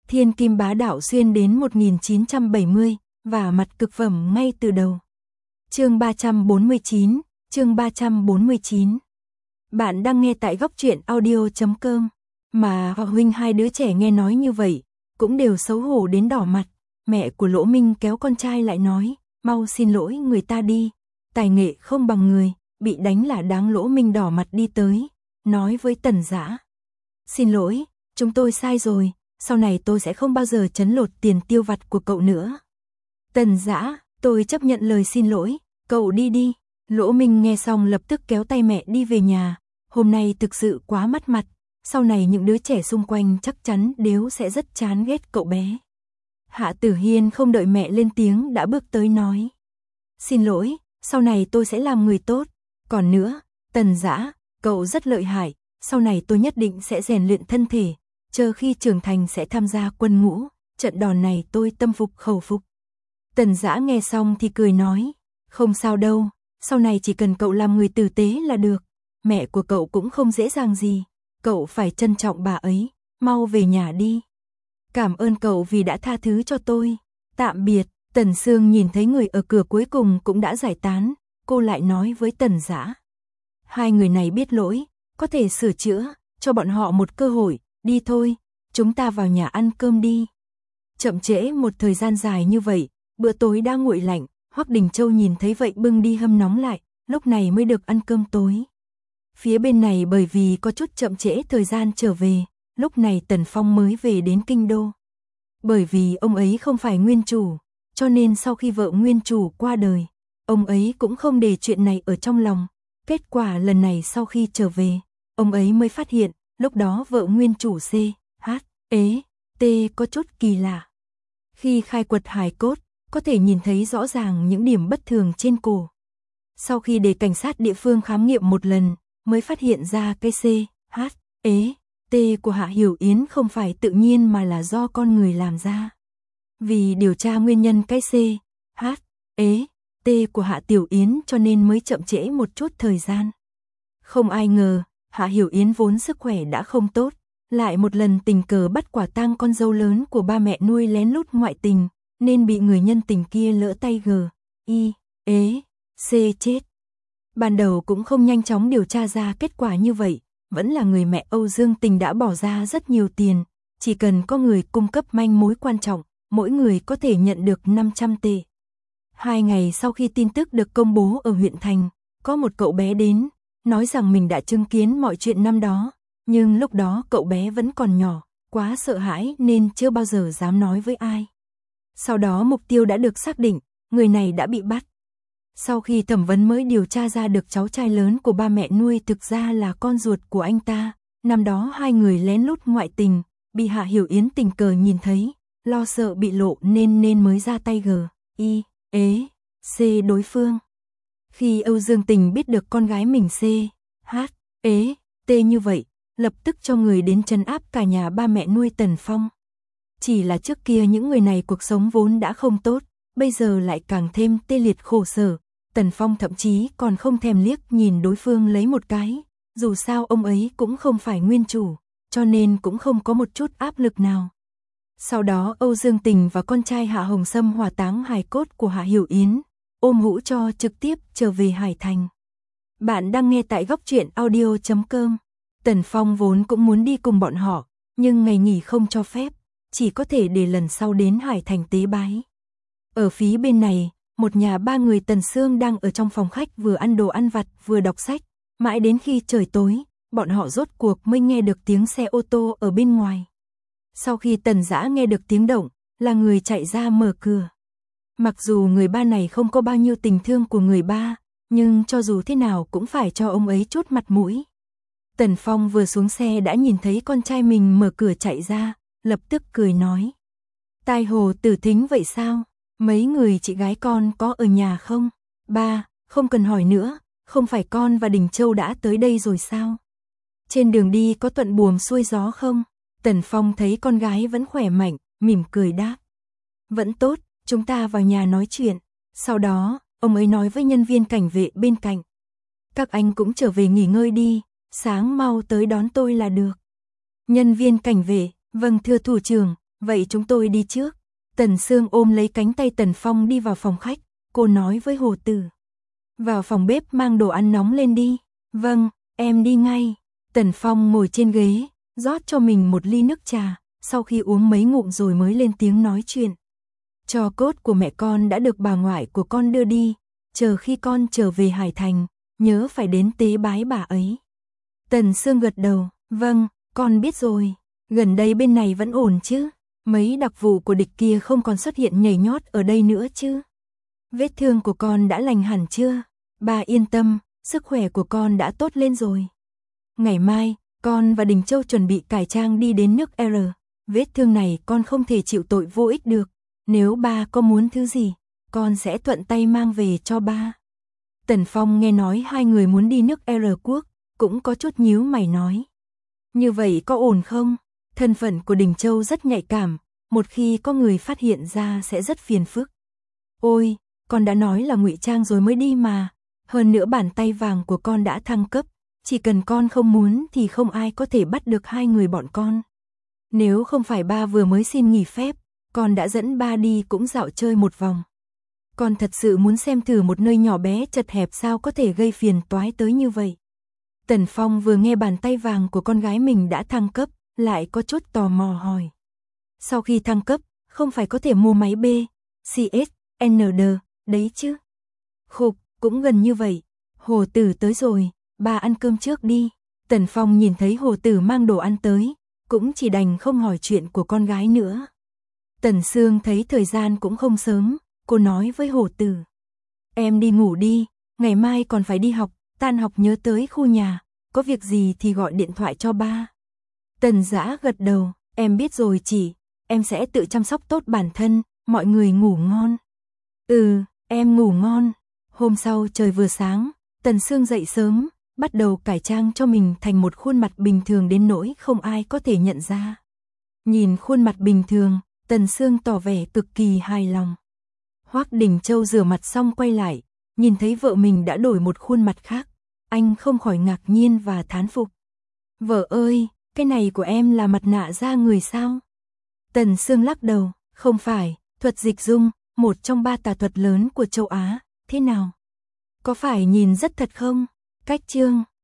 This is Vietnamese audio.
Thiên kim bá đạo xuyên đến 1970, và mặt cực phẩm ngay từ đầu. Chương 349, chương 349. Bạn đang nghe tại góc truyện audio.com. Mà họ huynh hai đứa trẻ nghe nói như vậy, cũng đều xấu hổ đến đỏ mặt. Mẹ của Lỗ Minh kéo con trai lại nói, mau xin lỗi người ta đi. Tài nghệ không bằng người, bị đánh là đáng. Lỗ Minh đỏ mặt đi tới, nói với Tần Dã. Xin lỗi, chúng tôi sai rồi, sau này tôi sẽ không bao giờ trấn lột tiền tiêu vặt của cậu nữa. Tần Dã, tôi chấp nhận lời xin lỗi, cậu đi đi. Lỗ Minh nghe xong lập tức kéo tay mẹ đi về nhà. Hôm nay thực sự quá mất mặt, sau này những đứa trẻ xung quanh chắc chắn đều sẽ rất chán ghét cậu bé. Hạ Tử Hiên không đợi mẹ lên tiếng đã bước tới nói. Xin lỗi, sau này tôi sẽ làm người tốt. Còn nữa, Tần Dã, cậu rất lợi hại, sau này tôi nhất định sẽ rèn luyện thân thể, chờ khi trưởng thành sẽ tham gia quân ngũ, trận đòn này tôi tâm phục khẩu phục. Tần Dã nghe xong thì cười nói, không sao đâu, sau này chỉ cần cậu làm người tử tế là được, mẹ của cậu cũng không dễ dàng gì, cậu phải trân trọng bà ấy, mau về nhà đi. Cảm ơn cậu vì đã tha thứ cho tôi, tạm biệt. Tần Sương nhìn thấy người ở cửa cuối cùng cũng đã giải tán, cô lại nói với Tần Dã. Hai người này biết lỗi, có thể sửa chữa, cho bọn họ một cơ hội, đi thôi, chúng ta vào nhà ăn cơm đi. Chậm trễ một thời gian dài như vậy, bữa tối đã nguội lạnh, Hoắc Đình Châu nhìn thấy vậy bưng đi hâm nóng lại, lúc này mới được ăn cơm tối. Phía bên này bởi vì có chút chậm trễ thời gian trở về, lúc này Tần Phong mới về đến kinh đô. Bởi vì ông ấy không phải nguyên chủ, cho nên sau khi vợ nguyên chủ qua đời, ông ấy cũng không để chuyện này ở trong lòng. Kết quả lần này sau khi trở về, ông ấy mới phát hiện, lúc đó vợ nguyên chủ CHT có chút kỳ lạ. Khi khai quật hài cốt, có thể nhìn thấy rõ ràng những điểm bất thường trên cổ. Sau khi để cảnh sát địa phương khám nghiệm một lần, mới phát hiện ra cái CHT của Hạ Hiểu Yến không phải tự nhiên mà là do con người làm ra. Vì điều tra nguyên nhân cái CHT của Hạ Tiểu Yến cho nên mới chậm trễ một chút thời gian. Không ai ngờ, Hạ Hiểu Yến vốn sức khỏe đã không tốt, lại một lần tình cờ bắt quả tang con dâu lớn của ba mẹ nuôi lén lút ngoại tình, nên bị người nhân tình kia lỡ tay chết. Ban đầu cũng không nhanh chóng điều tra ra kết quả như vậy, vẫn là người mẹ Âu Dương Tình đã bỏ ra rất nhiều tiền, chỉ cần có người cung cấp manh mối quan trọng, mỗi người có thể nhận được 500 tệ. 2 ngày sau khi tin tức được công bố ở huyện thành, có một cậu bé đến, nói rằng mình đã chứng kiến mọi chuyện năm đó, nhưng lúc đó cậu bé vẫn còn nhỏ, quá sợ hãi nên chưa bao giờ dám nói với ai. Sau đó mục tiêu đã được xác định, người này đã bị bắt. Sau khi thẩm vấn mới điều tra ra được cháu trai lớn của ba mẹ nuôi thực ra là con ruột của anh ta, năm đó hai người lén lút ngoại tình, bị Hạ Hiểu Yến tình cờ nhìn thấy, lo sợ bị lộ nên mới ra tay đối phương. Khi Âu Dương Tình biết được con gái mình CHT như vậy, lập tức cho người đến trấn áp cả nhà ba mẹ nuôi Tần Phong. Chỉ là trước kia những người này cuộc sống vốn đã không tốt, bây giờ lại càng thêm tê liệt khổ sở. Tần Phong thậm chí còn không thèm liếc nhìn đối phương lấy một cái, dù sao ông ấy cũng không phải nguyên chủ, cho nên cũng không có một chút áp lực nào. Sau đó Âu Dương Tình và con trai Hạ Hồng Sâm hỏa táng hài cốt của Hạ Hiểu Yến, ôm hũ cho trực tiếp trở về Hải Thành. Bạn đang nghe tại góc truyện audio.com. Tần Phong vốn cũng muốn đi cùng bọn họ, nhưng ngày nghỉ không cho phép, chỉ có thể để lần sau đến Hải Thành tế bái. Ở phía bên này, một nhà ba người Tần Sương đang ở trong phòng khách vừa ăn đồ ăn vặt vừa đọc sách, mãi đến khi trời tối, bọn họ rốt cuộc mới nghe được tiếng xe ô tô ở bên ngoài. Sau khi Tần Dã nghe được tiếng động, là người chạy ra mở cửa. Mặc dù người ba này không có bao nhiêu tình thương của người ba, nhưng cho dù thế nào cũng phải cho ông ấy chút mặt mũi. Tần Phong vừa xuống xe đã nhìn thấy con trai mình mở cửa chạy ra, lập tức cười nói. Tai Hồ Tử Thính vậy sao? Mấy người chị gái con có ở nhà không? Ba, không cần hỏi nữa, không phải con và Đình Châu đã tới đây rồi sao? Trên đường đi có thuận buồm xuôi gió không? Tần Phong thấy con gái vẫn khỏe mạnh, mỉm cười đáp. Vẫn tốt, chúng ta vào nhà nói chuyện. Sau đó, ông ấy nói với nhân viên cảnh vệ bên cạnh. Các anh cũng trở về nghỉ ngơi đi, sáng mau tới đón tôi là được. Nhân viên cảnh vệ, vâng thưa thủ trưởng, vậy chúng tôi đi trước. Tần Sương ôm lấy cánh tay Tần Phong đi vào phòng khách, cô nói với Hồ Tử. Vào phòng bếp mang đồ ăn nóng lên đi. Vâng, em đi ngay. Tần Phong ngồi trên ghế, rót cho mình một ly nước trà, sau khi uống mấy ngụm rồi mới lên tiếng nói chuyện. Tro cốt của mẹ con đã được bà ngoại của con đưa đi, chờ khi con trở về Hải Thành, nhớ phải đến tế bái bà ấy. Tần Sương gật đầu, vâng, con biết rồi. Gần đây bên này vẫn ổn chứ? Mấy đặc vụ của địch kia không còn xuất hiện nhảy nhót ở đây nữa chứ? Vết thương của con đã lành hẳn chưa? Bà yên tâm, sức khỏe của con đã tốt lên rồi. Ngày mai, con và Đình Châu chuẩn bị cải trang đi đến nước R. Vết thương này con không thể chịu tội vô ích được. Nếu ba có muốn thứ gì, con sẽ thuận tay mang về cho ba. Tần Phong nghe nói hai người muốn đi nước R quốc, cũng có chút nhíu mày nói. Như vậy có ổn không? Thân phận của Đình Châu rất nhạy cảm, một khi có người phát hiện ra sẽ rất phiền phức. Ôi, con đã nói là ngụy trang rồi mới đi mà. Hơn nữa bàn tay vàng của con đã thăng cấp, chỉ cần con không muốn thì không ai có thể bắt được hai người bọn con. Nếu không phải ba vừa mới xin nghỉ phép, con đã dẫn ba đi cũng dạo chơi một vòng. Con thật sự muốn xem thử một nơi nhỏ bé chật hẹp sao có thể gây phiền toái tới như vậy. Tần Phong vừa nghe bàn tay vàng của con gái mình đã thăng cấp, lại có chút tò mò hỏi. Sau khi thăng cấp, không phải có thể mua máy B, CS, ND, đấy chứ? Khục, cũng gần như vậy. Hồ Tử tới rồi, bà ăn cơm trước đi. Tần Phong nhìn thấy Hồ Tử mang đồ ăn tới, cũng chỉ đành không hỏi chuyện của con gái nữa. Tần Sương thấy thời gian cũng không sớm, cô nói với Hồ Tử. Em đi ngủ đi, ngày mai còn phải đi học, tan học nhớ tới khu nhà, có việc gì thì gọi điện thoại cho ba. Tần Dã gật đầu, em biết rồi chị, em sẽ tự chăm sóc tốt bản thân, mọi người ngủ ngon. Ừ, em ngủ ngon. Hôm sau trời vừa sáng, Tần Sương dậy sớm, bắt đầu cải trang cho mình thành một khuôn mặt bình thường đến nỗi không ai có thể nhận ra. Nhìn khuôn mặt bình thường, Tần Sương tỏ vẻ cực kỳ hài lòng. Hoắc Đình Châu rửa mặt xong quay lại, nhìn thấy vợ mình đã đổi một khuôn mặt khác, anh không khỏi ngạc nhiên và thán phục. Vợ ơi, cái này của em là mặt nạ da người sao? Tần Sương lắc đầu, không phải, thuật dịch dung, một trong 3 tà thuật lớn của châu Á, thế nào? Có phải nhìn rất thật không? Cách chương